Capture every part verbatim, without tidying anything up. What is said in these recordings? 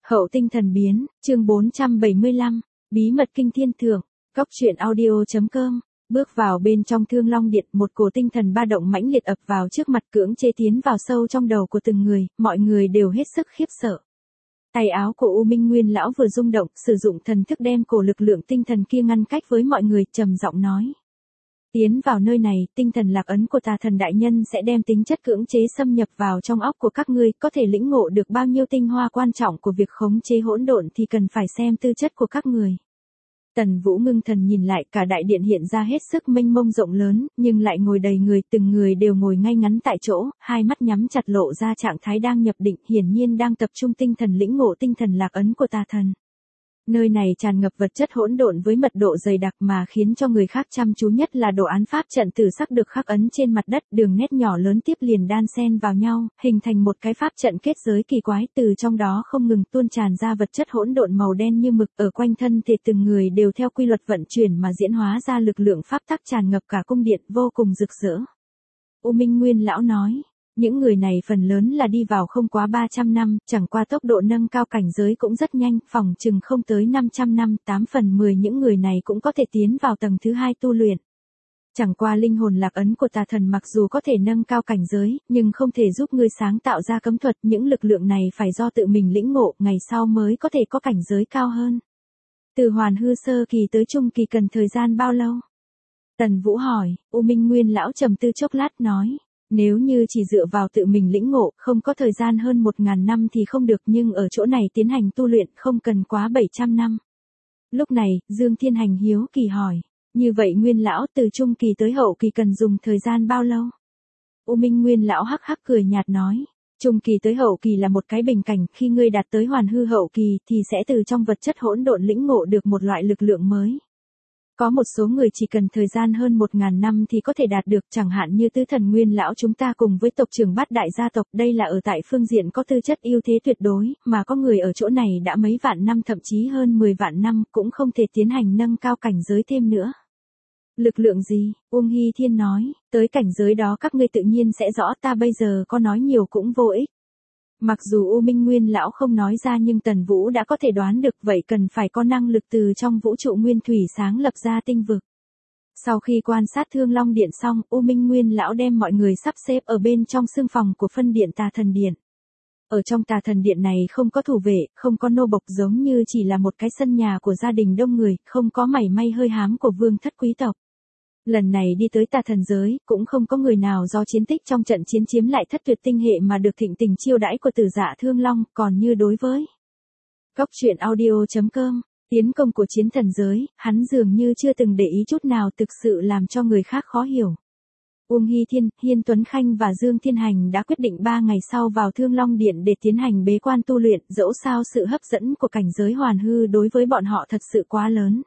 Hậu tinh thần biến, chương bốn trăm bảy mươi lăm, bí mật kinh thiên thượng, cốc truyện audio.com. Bước vào bên trong Thương Long Điện, một cổ tinh thần ba động mãnh liệt ập vào trước mặt, cưỡng chế tiến vào sâu trong đầu của từng người, mọi người đều hết sức khiếp sợ. Tay áo của U Minh Nguyên lão vừa rung động, sử dụng thần thức đem cổ lực lượng tinh thần kia ngăn cách với mọi người, trầm giọng nói: tiến vào nơi này, tinh thần lạc ấn của Tà Thần đại nhân sẽ đem tính chất cưỡng chế xâm nhập vào trong óc của các ngươi, có thể lĩnh ngộ được bao nhiêu tinh hoa quan trọng của việc khống chế hỗn độn thì cần phải xem tư chất của các người. Tần Vũ ngưng thần nhìn lại, cả đại điện hiện ra hết sức mênh mông rộng lớn, nhưng lại ngồi đầy người, từng người đều ngồi ngay ngắn tại chỗ, hai mắt nhắm chặt lộ ra trạng thái đang nhập định, hiển nhiên đang tập trung tinh thần lĩnh ngộ tinh thần lạc ấn của Tà Thần. Nơi này tràn ngập vật chất hỗn độn với mật độ dày đặc mà khiến cho người khác chăm chú nhất là đồ án pháp trận tử sắc được khắc ấn trên mặt đất, đường nét nhỏ lớn tiếp liền đan xen vào nhau, hình thành một cái pháp trận kết giới kỳ quái, từ trong đó không ngừng tuôn tràn ra vật chất hỗn độn màu đen như mực, ở quanh thân thể từng người đều theo quy luật vận chuyển mà diễn hóa ra lực lượng pháp tắc tràn ngập cả cung điện, vô cùng rực rỡ. U Minh Nguyên lão nói: những người này phần lớn là đi vào không quá ba trăm năm, chẳng qua tốc độ nâng cao cảnh giới cũng rất nhanh, phòng chừng không tới năm trăm năm, tám phần mười những người này cũng có thể tiến vào tầng thứ hai tu luyện. Chẳng qua linh hồn lạc ấn của Tà Thần mặc dù có thể nâng cao cảnh giới, nhưng không thể giúp ngươi sáng tạo ra cấm thuật, những lực lượng này phải do tự mình lĩnh ngộ, ngày sau mới có thể có cảnh giới cao hơn. Từ hoàn hư sơ kỳ tới trung kỳ cần thời gian bao lâu? Tần Vũ hỏi. U Minh Nguyên lão trầm tư chốc lát nói: nếu như chỉ dựa vào tự mình lĩnh ngộ, không có thời gian hơn một ngàn năm thì không được, nhưng ở chỗ này tiến hành tu luyện không cần quá bảy trăm năm. Lúc này, Dương Thiên Hành hiếu kỳ hỏi: như vậy Nguyên lão từ trung kỳ tới hậu kỳ cần dùng thời gian bao lâu? U Minh Nguyên lão hắc hắc cười nhạt nói: trung kỳ tới hậu kỳ là một cái bình cảnh, khi ngươi đạt tới hoàn hư hậu kỳ thì sẽ từ trong vật chất hỗn độn lĩnh ngộ được một loại lực lượng mới. Có một số người chỉ cần thời gian hơn một ngàn năm thì có thể đạt được, chẳng hạn như Tứ Thần Nguyên lão chúng ta cùng với tộc trưởng Bát Đại gia tộc, đây là ở tại phương diện có tư chất ưu thế tuyệt đối, mà có người ở chỗ này đã mấy vạn năm thậm chí hơn mười vạn năm cũng không thể tiến hành nâng cao cảnh giới thêm nữa. Lực lượng gì? Uông Hy Thiên nói: tới cảnh giới đó các ngươi tự nhiên sẽ rõ, ta bây giờ có nói nhiều cũng vô ích. Mặc dù U Minh Nguyên lão không nói ra nhưng Tần Vũ đã có thể đoán được, vậy cần phải có năng lực từ trong vũ trụ nguyên thủy sáng lập ra tinh vực. Sau khi quan sát Thương Long Điện xong, U Minh Nguyên lão đem mọi người sắp xếp ở bên trong xương phòng của phân điện Tà Thần Điện. Ở trong Tà Thần Điện này không có thủ vệ, không có nô bộc, giống như chỉ là một cái sân nhà của gia đình đông người, không có mảy may hơi hám của vương thất quý tộc. Lần này đi tới Tà Thần giới, cũng không có người nào do chiến tích trong trận chiến chiếm lại thất tuyệt tinh hệ mà được thịnh tình chiêu đãi của Tử Dạ Thương Long, còn như đối với cốc truyện audio.com, tiến công của chiến thần giới, hắn dường như chưa từng để ý chút nào, thực sự làm cho người khác khó hiểu. Uông Hy Thiên, Hiên Tuấn Khanh và Dương Thiên Hành đã quyết định ba ngày sau vào Thương Long Điện để tiến hành bế quan tu luyện, dẫu sao sự hấp dẫn của cảnh giới hoàn hư đối với bọn họ thật sự quá lớn.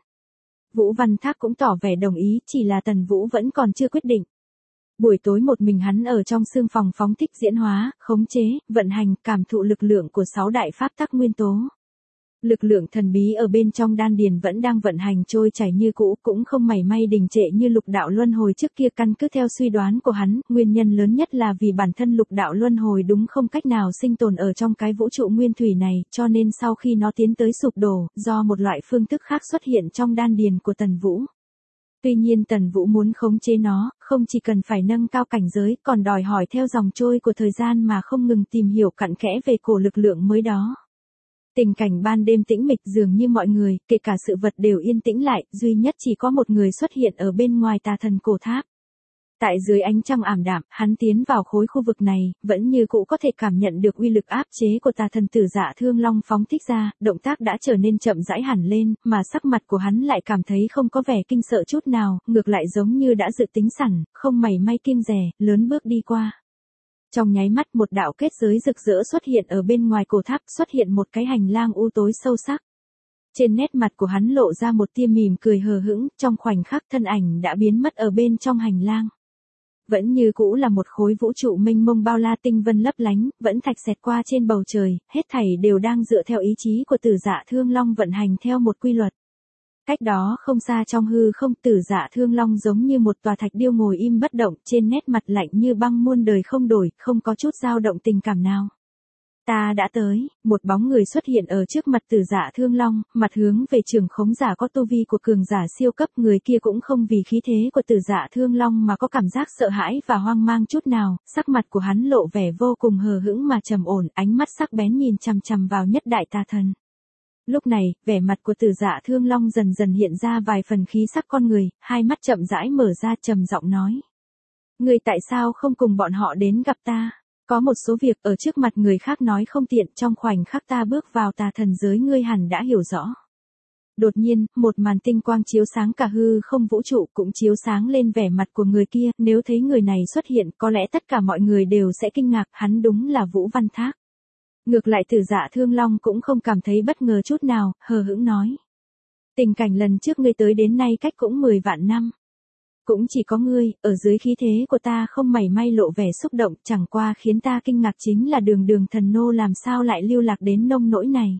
Vũ Văn Thác cũng tỏ vẻ đồng ý, chỉ là Tần Vũ vẫn còn chưa quyết định. Buổi tối một mình hắn ở trong xương phòng phóng thích diễn hóa, khống chế, vận hành, cảm thụ lực lượng của sáu đại pháp tắc nguyên tố. Lực lượng thần bí ở bên trong đan điền vẫn đang vận hành trôi chảy như cũ, cũng không mảy may đình trệ như lục đạo luân hồi trước kia. Căn cứ theo suy đoán của hắn, nguyên nhân lớn nhất là vì bản thân lục đạo luân hồi đúng không cách nào sinh tồn ở trong cái vũ trụ nguyên thủy này, cho nên sau khi nó tiến tới sụp đổ, do một loại phương thức khác xuất hiện trong đan điền của Tần Vũ. Tuy nhiên Tần Vũ muốn khống chế nó, không chỉ cần phải nâng cao cảnh giới, còn đòi hỏi theo dòng trôi của thời gian mà không ngừng tìm hiểu cặn kẽ về cổ lực lượng mới đó. Tình cảnh ban đêm tĩnh mịch, dường như mọi người, kể cả sự vật đều yên tĩnh lại, duy nhất chỉ có một người xuất hiện ở bên ngoài Tà Thần cổ tháp. Tại dưới ánh trăng ảm đạm, hắn tiến vào khối khu vực này, vẫn như cũ có thể cảm nhận được uy lực áp chế của Tà Thần Tử Dạ Thương Long phóng thích ra, động tác đã trở nên chậm rãi hẳn lên, mà sắc mặt của hắn lại cảm thấy không có vẻ kinh sợ chút nào, ngược lại giống như đã dự tính sẵn, không mảy may kiêng dè, lớn bước đi qua. Trong nháy mắt một đạo kết giới rực rỡ xuất hiện ở bên ngoài cổ tháp, xuất hiện một cái hành lang u tối sâu sắc. Trên nét mặt của hắn lộ ra một tia mỉm cười hờ hững, trong khoảnh khắc thân ảnh đã biến mất ở bên trong hành lang. Vẫn như cũ là một khối vũ trụ mênh mông bao la, tinh vân lấp lánh, vẫn thạch xẹt qua trên bầu trời, hết thảy đều đang dựa theo ý chí của Tử Dạ Thương Long vận hành theo một quy luật. Cách đó không xa trong hư không, Tử Dạ Thương Long giống như một tòa thạch điêu ngồi im bất động, trên nét mặt lạnh như băng muôn đời không đổi, không có chút dao động tình cảm nào. Ta đã tới, một bóng người xuất hiện ở trước mặt Tử Dạ Thương Long, mặt hướng về trưởng khống giả có tu vi của cường giả siêu cấp. Người kia cũng không vì khí thế của Tử Dạ Thương Long mà có cảm giác sợ hãi và hoang mang chút nào, sắc mặt của hắn lộ vẻ vô cùng hờ hững mà trầm ổn, ánh mắt sắc bén nhìn chằm chằm vào nhất đại tà thần. Lúc này, vẻ mặt của Tử Dạ Thương Long dần dần hiện ra vài phần khí sắc con người, hai mắt chậm rãi mở ra trầm giọng nói. Ngươi tại sao không cùng bọn họ đến gặp ta? Có một số việc ở trước mặt người khác nói không tiện, trong khoảnh khắc ta bước vào tà thần giới ngươi hẳn đã hiểu rõ. Đột nhiên, một màn tinh quang chiếu sáng cả hư không vũ trụ cũng chiếu sáng lên vẻ mặt của người kia, nếu thấy người này xuất hiện có lẽ tất cả mọi người đều sẽ kinh ngạc, hắn đúng là Vũ Văn Thác. Ngược lại Tử Dạ Thương Long cũng không cảm thấy bất ngờ chút nào, hờ hững nói. Tình cảnh lần trước ngươi tới đến nay cách cũng mười vạn năm. Cũng chỉ có ngươi, ở dưới khí thế của ta không mảy may lộ vẻ xúc động, chẳng qua khiến ta kinh ngạc chính là đường đường thần nô làm sao lại lưu lạc đến nông nỗi này.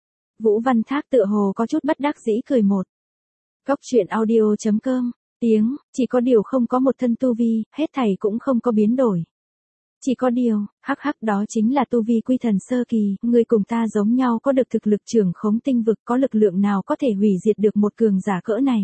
Vũ Văn Thác tựa hồ có chút bất đắc dĩ cười một. Cốc truyện audio chấm com, tiếng, chỉ có điều không có một thân tu vi, hết thảy cũng không có biến đổi. Chỉ có điều, hắc hắc đó chính là tu vi quy thần sơ kỳ, ngươi cùng ta giống nhau có được thực lực trưởng khống tinh vực, có lực lượng nào có thể hủy diệt được một cường giả cỡ này.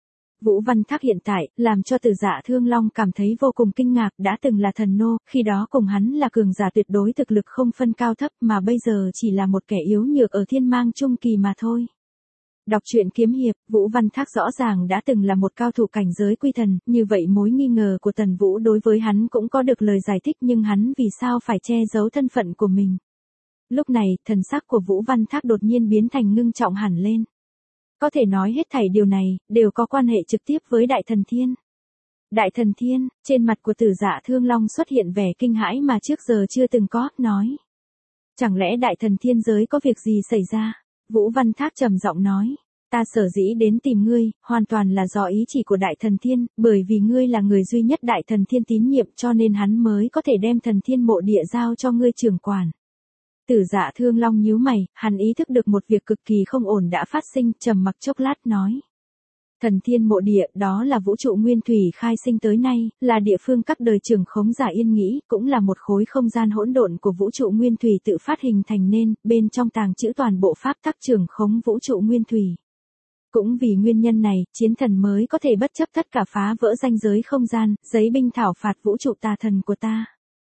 Vũ Văn Thác hiện tại, làm cho Tử Dạ Thương Long cảm thấy vô cùng kinh ngạc, đã từng là thần nô, khi đó cùng hắn là cường giả tuyệt đối thực lực không phân cao thấp mà bây giờ chỉ là một kẻ yếu nhược ở thiên mang trung kỳ mà thôi. Đọc truyện kiếm hiệp, Vũ Văn Thác rõ ràng đã từng là một cao thủ cảnh giới quy thần, như vậy mối nghi ngờ của Tần Vũ đối với hắn cũng có được lời giải thích nhưng hắn vì sao phải che giấu thân phận của mình. Lúc này, thần sắc của Vũ Văn Thác đột nhiên biến thành ngưng trọng hẳn lên. Có thể nói hết thảy điều này, đều có quan hệ trực tiếp với Đại Thần Thiên. Đại Thần Thiên, trên mặt của Tử Dạ Thương Long xuất hiện vẻ kinh hãi mà trước giờ chưa từng có, nói. Chẳng lẽ Đại Thần Thiên giới có việc gì xảy ra? Vũ Văn Thác trầm giọng nói. Ta sở dĩ đến tìm ngươi, hoàn toàn là do ý chỉ của Đại Thần Thiên, bởi vì ngươi là người duy nhất Đại Thần Thiên tín nhiệm cho nên hắn mới có thể đem Thần Thiên mộ địa giao cho ngươi trưởng quản. Tử Dạ Thương Long nhíu mày, hắn ý thức được một việc cực kỳ không ổn đã phát sinh, trầm mặc chốc lát nói. Thần Thiên mộ địa, đó là vũ trụ nguyên thủy khai sinh tới nay, là địa phương các đời trưởng khống giả yên nghĩ, cũng là một khối không gian hỗn độn của vũ trụ nguyên thủy tự phát hình thành nên, bên trong tàng trữ toàn bộ pháp tắc trưởng khống vũ trụ nguyên thủy. Cũng vì nguyên nhân này, chiến thần mới có thể bất chấp tất cả phá vỡ ranh giới không gian, giấy binh thảo phạt vũ trụ tà thần của ta.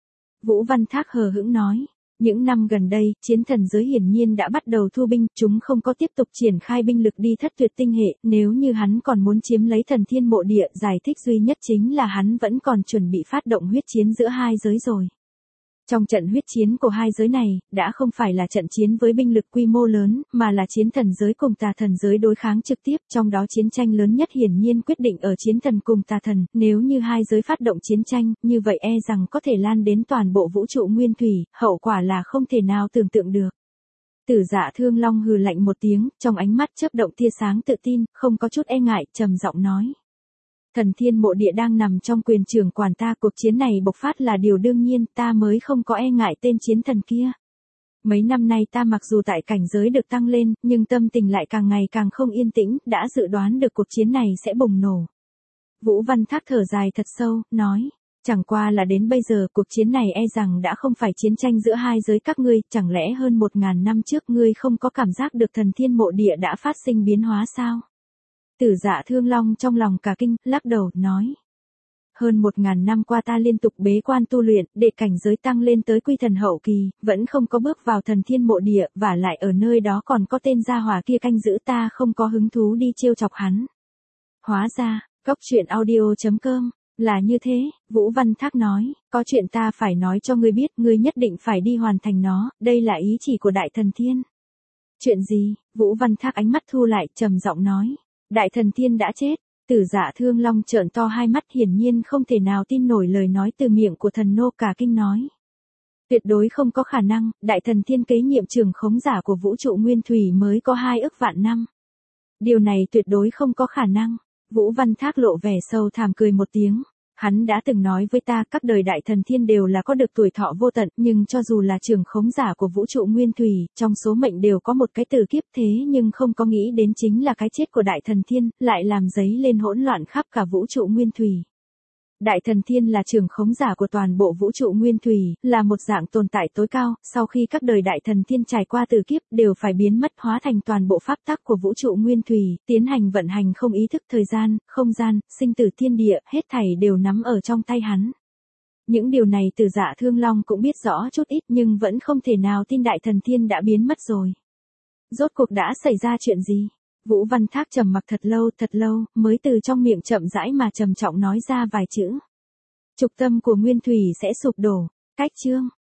Vũ Văn Thác hờ hững nói. Những năm gần đây, chiến thần giới hiển nhiên đã bắt đầu thu binh, chúng không có tiếp tục triển khai binh lực đi thất tuyệt tinh hệ, nếu như hắn còn muốn chiếm lấy Thần Thiên mộ địa, giải thích duy nhất chính là hắn vẫn còn chuẩn bị phát động huyết chiến giữa hai giới rồi. Trong trận huyết chiến của hai giới này, đã không phải là trận chiến với binh lực quy mô lớn, mà là chiến thần giới cùng tà thần giới đối kháng trực tiếp, trong đó chiến tranh lớn nhất hiển nhiên quyết định ở chiến thần cùng tà thần, nếu như hai giới phát động chiến tranh, như vậy e rằng có thể lan đến toàn bộ vũ trụ nguyên thủy, hậu quả là không thể nào tưởng tượng được. Tử Dạ Thương Long hừ lạnh một tiếng, trong ánh mắt chớp động tia sáng tự tin, không có chút e ngại, trầm giọng nói. Thần Thiên mộ địa đang nằm trong quyền trưởng quản ta, cuộc chiến này bộc phát là điều đương nhiên, ta mới không có e ngại tên chiến thần kia. Mấy năm nay ta mặc dù tại cảnh giới được tăng lên, nhưng tâm tình lại càng ngày càng không yên tĩnh, đã dự đoán được cuộc chiến này sẽ bùng nổ. Vũ Văn Thác thở dài thật sâu, nói, chẳng qua là đến bây giờ cuộc chiến này e rằng đã không phải chiến tranh giữa hai giới các ngươi, chẳng lẽ hơn một ngàn năm trước ngươi không có cảm giác được Thần Thiên mộ địa đã phát sinh biến hóa sao? Tử Dạ Thương Long trong lòng cả kinh, lắc đầu, nói. Hơn một ngàn năm qua ta liên tục bế quan tu luyện, để cảnh giới tăng lên tới quy thần hậu kỳ, vẫn không có bước vào Thần Thiên mộ địa, và lại ở nơi đó còn có tên gia hỏa kia canh giữ, ta không có hứng thú đi trêu chọc hắn. Hóa ra, cốc truyện audio chấm com, là như thế, Vũ Văn Thác nói, có chuyện ta phải nói cho ngươi biết, ngươi nhất định phải đi hoàn thành nó, đây là ý chỉ của Đại Thần Thiên. Chuyện gì? Vũ Văn Thác ánh mắt thu lại, trầm giọng nói. Đại Thần Thiên đã chết. Tử Dạ Thương Long trợn to hai mắt, hiển nhiên không thể nào tin nổi lời nói từ miệng của thần nô, cả kinh nói. Tuyệt đối không có khả năng, Đại Thần Thiên kế nhiệm trưởng khống giả của vũ trụ nguyên thủy mới có hai ức vạn năm. Điều này tuyệt đối không có khả năng. Vũ Văn Thác lộ vẻ sâu thẳm cười một tiếng. Hắn đã từng nói với ta, các đời Đại Thần Thiên đều là có được tuổi thọ vô tận, nhưng cho dù là trưởng khống giả của vũ trụ nguyên thủy, trong số mệnh đều có một cái tử kiếp, thế nhưng không có nghĩ đến chính là cái chết của Đại Thần Thiên, lại làm dấy lên hỗn loạn khắp cả vũ trụ nguyên thủy. Đại thần thiên là trưởng khống giả của toàn bộ vũ trụ nguyên thủy, là một dạng tồn tại tối cao, sau khi các đời đại thần thiên trải qua từ kiếp đều phải biến mất hóa thành toàn bộ pháp tắc của vũ trụ nguyên thủy, tiến hành vận hành không ý thức thời gian, không gian, sinh tử thiên địa, hết thảy đều nắm ở trong tay hắn. Những điều này Từ Dạ Thương Long cũng biết rõ chút ít nhưng vẫn không thể nào tin đại thần thiên đã biến mất rồi. Rốt cuộc đã xảy ra chuyện gì? Vũ Văn Thác trầm mặc thật lâu thật lâu, mới từ trong miệng chậm rãi mà trầm trọng nói ra vài chữ. Trục tâm của Nguyên Thủy sẽ sụp đổ. Cách chương.